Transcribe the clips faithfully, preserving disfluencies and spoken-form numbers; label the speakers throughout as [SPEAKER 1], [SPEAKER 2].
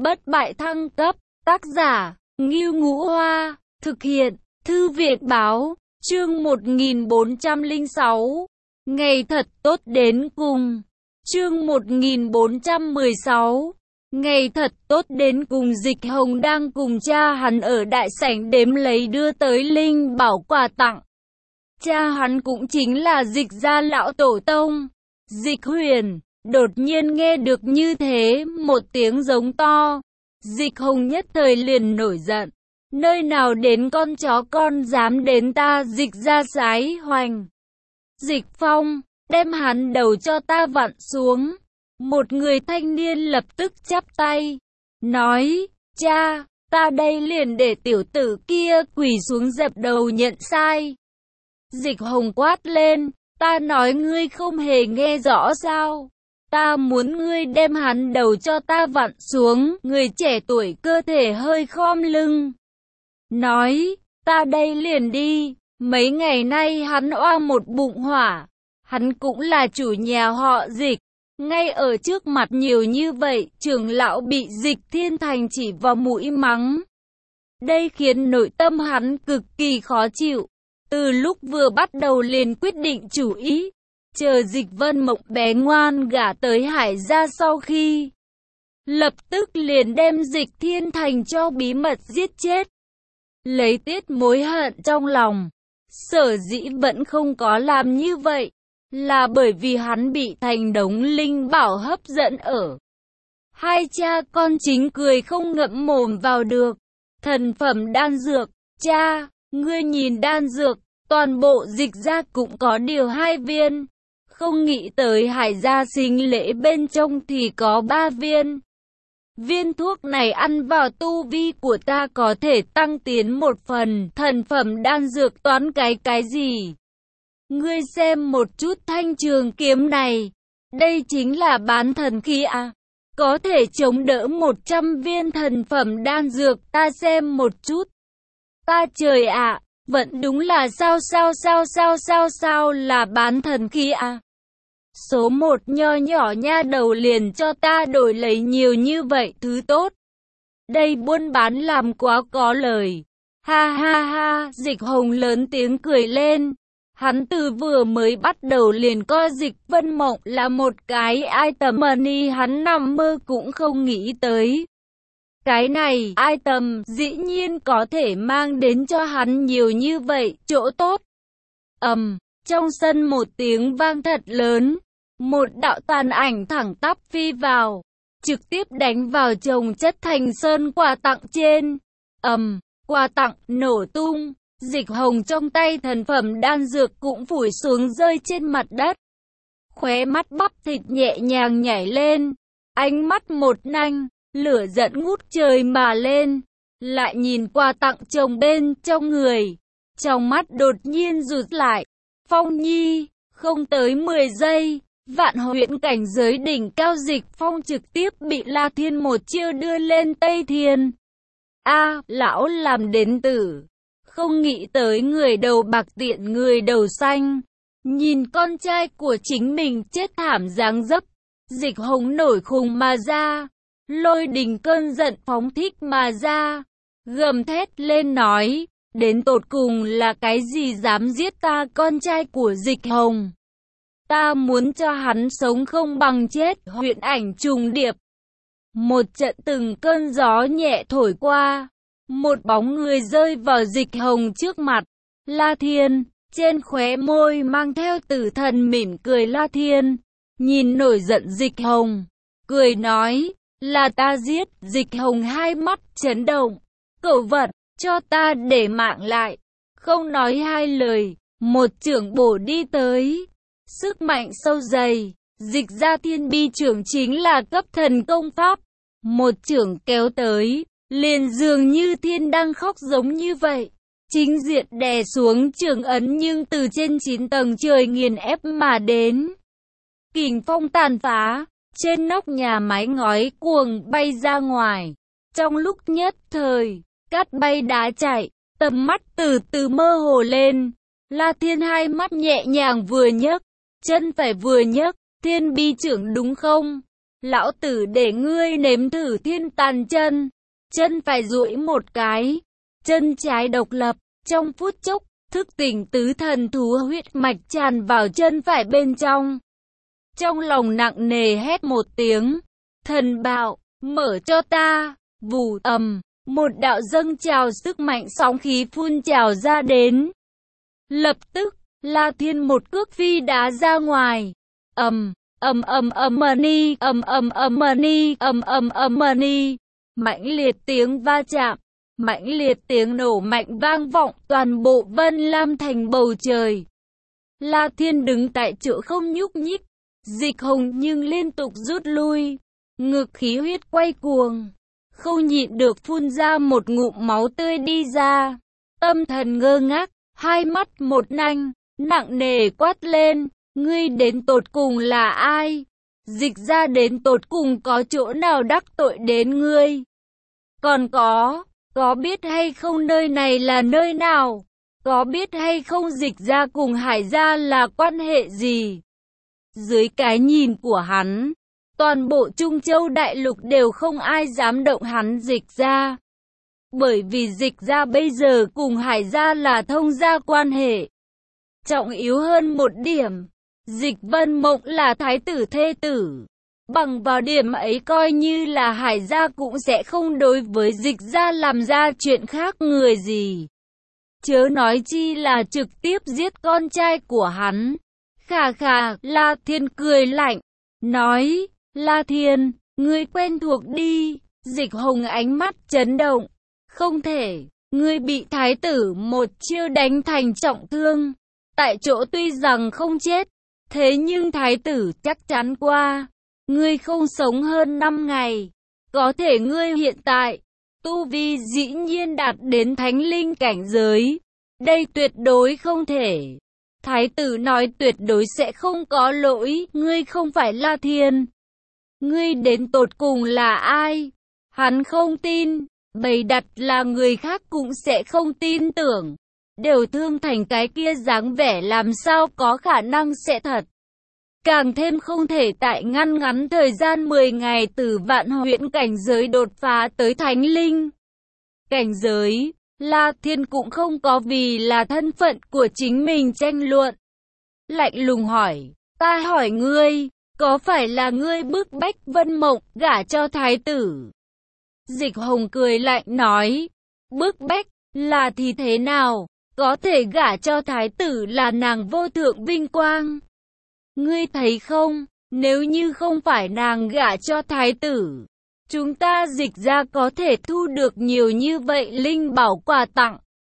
[SPEAKER 1] bất bại thăng cấp, tác giả, Ngưu Ngũ Hoa, thực hiện, Thư viện Báo, chương một nghìn bốn trăm lẻ sáu, ngày thật tốt đến cùng, chương một nghìn bốn trăm mười sáu, ngày thật tốt đến cùng. Dịch Hồng đang cùng cha hắn ở đại sảnh đếm lấy đưa tới linh bảo quà tặng. Cha hắn cũng chính là Dịch gia lão tổ tông, Dịch Huyền. Đột nhiên nghe được như thế, một tiếng giống to. Dịch Hồng nhất thời liền nổi giận. Nơi nào đến con chó con dám đến ta Dịch gia sái hoành. Dịch Phong, đem hắn đầu cho ta vặn xuống. Một người thanh niên lập tức chắp tay, nói, cha, ta đây liền để tiểu tử kia quỳ xuống dập đầu nhận sai. Dịch Hồng quát lên, ta nói ngươi không hề nghe rõ sao? Ta muốn ngươi đem hắn đầu cho ta vặn xuống. Người trẻ tuổi cơ thể hơi khom lưng, nói, ta đây liền đi. Mấy ngày nay hắn oa một bụng hỏa. Hắn cũng là chủ nhà họ Dịch. Ngay ở trước mặt nhiều như vậy, trưởng lão bị Dịch Thiên Thành chỉ vào mũi mắng. Đây khiến nội tâm hắn cực kỳ khó chịu. Từ lúc vừa bắt đầu liền quyết định chủ ý, chờ Dịch Vân Mộng bé ngoan gả tới Hải gia sau khi, lập tức liền đem Dịch Thiên Thành cho bí mật giết chết. Lấy tiết mối hận trong lòng, sở dĩ vẫn không có làm như vậy, là bởi vì hắn bị thành đống linh bảo hấp dẫn ở. Hai cha con chính cười không ngậm mồm vào được. Thần phẩm đan dược, cha, ngươi nhìn đan dược, toàn bộ Dịch gia cũng có điều hai viên. Không nghĩ tới Hải gia sinh lễ bên trong thì có ba viên. Viên thuốc này ăn vào tu vi của ta có thể tăng tiến một phần. Thần phẩm đan dược toán cái cái gì? Ngươi xem một chút thanh trường kiếm này. Đây chính là bán thần khí à? Có thể chống đỡ một trăm viên thần phẩm đan dược. Ta xem một chút. Ta trời ạ, à, vẫn đúng là sao sao sao sao sao sao là bán thần khí à? Số một nho nhỏ nha đầu liền cho ta đổi lấy nhiều như vậy thứ tốt. Đây buôn bán làm quá có lời. Ha ha ha, Dịch Hồng lớn tiếng cười lên. Hắn từ vừa mới bắt đầu liền coi Dịch Vân Mộng là một cái item money hắn nằm mơ cũng không nghĩ tới. Cái này item dĩ nhiên có thể mang đến cho hắn nhiều như vậy chỗ tốt. Ầm, um, trong sân một tiếng vang thật lớn. Một đạo tàn ảnh thẳng tắp phi vào, trực tiếp đánh vào chồng chất thành sơn quà tặng trên. Ầm, um, quà tặng nổ tung. Dịch Hồng trong tay thần phẩm đan dược cũng phủi xuống rơi trên mặt đất. Khóe mắt bắp thịt nhẹ nhàng nhảy lên, ánh mắt một nanh, lửa giận ngút trời mà lên. Lại nhìn quà tặng chồng bên trong người, trong mắt đột nhiên rụt lại. Phong Nhi, không tới mười giây, vạn huyễn cảnh giới đỉnh cao Dịch Phong trực tiếp bị La Thiên một chiêu đưa lên Tây Thiên. A, à, lão làm đến tử. Không nghĩ tới người đầu bạc tiện người đầu xanh. Nhìn con trai của chính mình chết thảm dáng dấp, Dịch Hồng nổi khùng mà ra. Lôi đình cơn giận phóng thích mà ra. Gầm thét lên nói, đến tột cùng là cái gì dám giết ta con trai của Dịch Hồng. Ta muốn cho hắn sống không bằng chết. Huyễn ảnh trùng điệp. Một trận từng cơn gió nhẹ thổi qua. Một bóng người rơi vào Dịch Hồng trước mặt. La Thiên, trên khóe môi mang theo tử thần mỉm cười. La Thiên nhìn nổi giận Dịch Hồng, cười nói, là ta giết. Dịch Hồng hai mắt chấn động. Cẩu vật, cho ta để mạng lại. Không nói hai lời, một chưởng bổ đi tới. Sức mạnh sâu dày, Dịch gia Thiên Bi chưởng chính là cấp thần công pháp. Một chưởng kéo tới, liền dường như thiên đang khóc giống như vậy. Chính diện đè xuống chưởng ấn nhưng từ trên chín tầng trời nghiền ép mà đến. Kình phong tàn phá, trên nóc nhà mái ngói cuồng bay ra ngoài. Trong lúc nhất thời, cát bay đá chạy, tầm mắt từ từ mơ hồ lên. La Thiên hai mắt nhẹ nhàng vừa nhấc, chân phải vừa nhấc, Thiên Bi chưởng đúng không? Lão tử để ngươi nếm thử thiên tàn chân. Chân phải duỗi một cái, chân trái độc lập, trong phút chốc, thức tỉnh tứ thần thú huyết mạch tràn vào chân phải bên trong. Trong lòng nặng nề hét một tiếng, thần bạo, mở cho ta, vù ầm, một đạo dâng trào sức mạnh sóng khí phun trào ra đến. Lập tức, La Thiên một cước phi đá ra ngoài, ầm, ầm ầm ầm ni, ầm ầm ầm ni, ầm ầm ầm ni, mãnh liệt tiếng va chạm, mãnh liệt tiếng nổ mạnh vang vọng toàn bộ Vân Lam Thành bầu trời. La Thiên đứng tại chỗ không nhúc nhích, Dịch Hồng nhưng liên tục rút lui, ngực khí huyết quay cuồng, không nhịn được phun ra một ngụm máu tươi đi ra. Tâm thần ngơ ngác, hai mắt một nanh, nặng nề quát lên, ngươi đến tột cùng là ai? Dịch ra đến tột cùng có chỗ nào đắc tội đến ngươi? Còn có, có biết hay không nơi này là nơi nào? Có biết hay không Dịch ra cùng Hải gia là quan hệ gì? Dưới cái nhìn của hắn, toàn bộ Trung Châu Đại Lục đều không ai dám động hắn Dịch ra. Bởi vì Dịch ra bây giờ cùng Hải gia là thông gia quan hệ. Trọng yếu hơn một điểm, Dịch Vân Mộng là thái tử thê tử. Bằng vào điểm ấy coi như là Hải gia cũng sẽ không đối với Dịch gia làm ra chuyện khác người gì. Chớ nói chi là trực tiếp giết con trai của hắn. Khà khà, La Thiên cười lạnh, nói, La Thiên, ngươi quen thuộc đi. Dịch Hồng ánh mắt chấn động, không thể, ngươi bị thái tử một chiêu đánh thành trọng thương. Tại chỗ tuy rằng không chết, thế nhưng thái tử chắc chắn qua, ngươi không sống hơn năm ngày. Có thể ngươi hiện tại, tu vi dĩ nhiên đạt đến thánh linh cảnh giới. Đây tuyệt đối không thể. Thái tử nói tuyệt đối sẽ không có lỗi, ngươi không phải La Thiên. Ngươi đến tột cùng là ai? Hắn không tin, bày đặt là người khác cũng sẽ không tin tưởng. Đều thương thành cái kia dáng vẻ làm sao có khả năng sẽ thật. Càng thêm không thể tại ngăn ngắn thời gian mười ngày từ vạn huyễn cảnh giới đột phá tới thánh linh cảnh giới. La Thiên cũng không có vì là thân phận của chính mình tranh luận. Lạnh lùng hỏi, ta hỏi ngươi, có phải là ngươi bức bách Vân Mộng gả cho thái tử? Dịch Hồng cười lạnh nói, bức bách, là thì thế nào? Có thể gả cho thái tử là nàng vô thượng vinh quang. Ngươi thấy không, nếu như không phải nàng gả cho thái tử, chúng ta Dịch ra có thể thu được nhiều như vậy linh bảo quà tặng.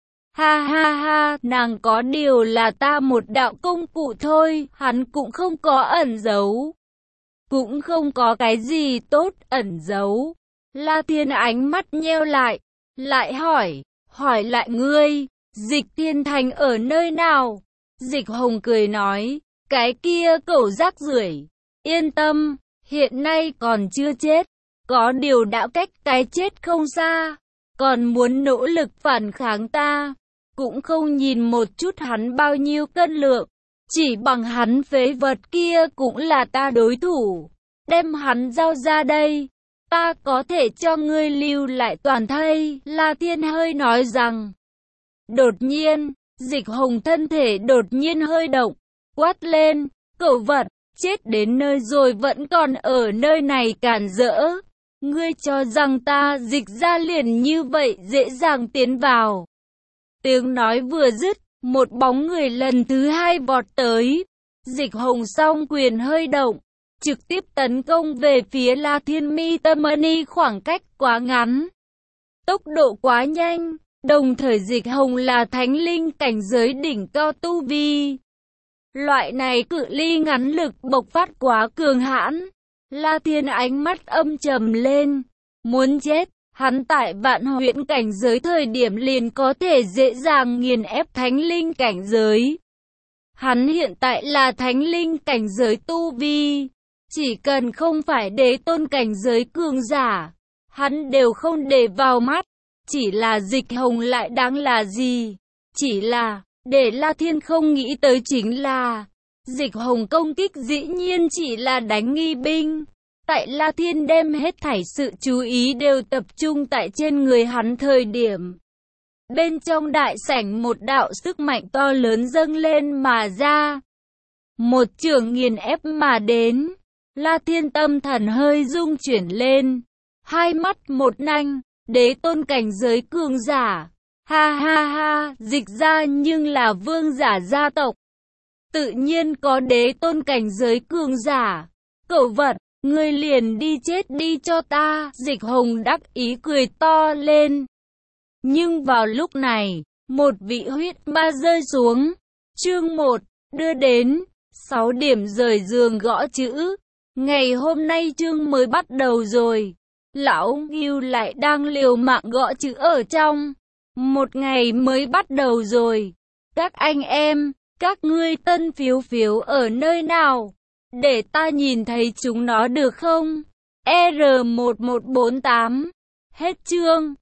[SPEAKER 1] Ha ha ha, nàng có điều là ta một đạo công cụ thôi, hắn cũng không có ẩn giấu. Cũng không có cái gì tốt ẩn giấu. La Thiên ánh mắt nheo lại, lại hỏi, hỏi lại ngươi, Dịch Thiên Thành ở nơi nào? Dịch Hồng cười nói, cái kia cẩu rác rưởi, yên tâm, hiện nay còn chưa chết. Có điều đã cách cái chết không xa, còn muốn nỗ lực phản kháng ta, cũng không nhìn một chút hắn bao nhiêu cân lượng, chỉ bằng hắn phế vật kia cũng là ta đối thủ, đem hắn giao ra đây, ta có thể cho ngươi lưu lại toàn thây. La Thiên hơi nói rằng, đột nhiên, Dịch Hồng thân thể đột nhiên hơi động, quát lên, cẩu vật, chết đến nơi rồi vẫn còn ở nơi này cản rỡ. Ngươi cho rằng ta Dịch ra liền như vậy dễ dàng tiến vào. Tiếng nói vừa dứt, một bóng người lần thứ hai vọt tới. Dịch Hồng song quyền hơi động, trực tiếp tấn công về phía La Thiên Mi Tâm Ni, khoảng cách quá ngắn, tốc độ quá nhanh, đồng thời Dịch Hồng là thánh linh cảnh giới đỉnh cao tu vi. Loại này cự ly ngắn lực bộc phát quá cường hãn. La Thiên ánh mắt âm trầm lên, muốn chết, hắn tại vạn huyễn cảnh giới thời điểm liền có thể dễ dàng nghiền ép thánh linh cảnh giới. Hắn hiện tại là thánh linh cảnh giới tu vi, chỉ cần không phải đế tôn cảnh giới cường giả, hắn đều không để vào mắt. Chỉ là Dịch Hồng lại đáng là gì? Chỉ là, để La Thiên không nghĩ tới chính là Dịch Hồng công kích dĩ nhiên chỉ là đánh nghi binh, tại La Thiên đem hết thảy sự chú ý đều tập trung tại trên người hắn thời điểm. Bên trong đại sảnh một đạo sức mạnh to lớn dâng lên mà ra. Một chưởng nghiền ép mà đến. La Thiên tâm thần hơi rung chuyển lên. Hai mắt một nanh, đế tôn cảnh giới cường giả. Ha ha ha, dịch ra nhưng là vương giả gia tộc. Tự nhiên có đế tôn cảnh giới cường giả. Cẩu vật, ngươi liền đi chết đi cho ta. Dịch Hồng đắc ý cười to lên. Nhưng vào lúc này, một vị huyết ma rơi xuống. Chương một, đưa đến. Sáu điểm rời giường gõ chữ. Ngày hôm nay chương mới bắt đầu rồi. Lão Ngưu lại đang liều mạng gõ chữ ở trong. Một ngày mới bắt đầu rồi. Các anh em, các ngươi tân phiếu phiếu ở nơi nào? Để ta nhìn thấy chúng nó được không? R một một bốn tám. Hết chương.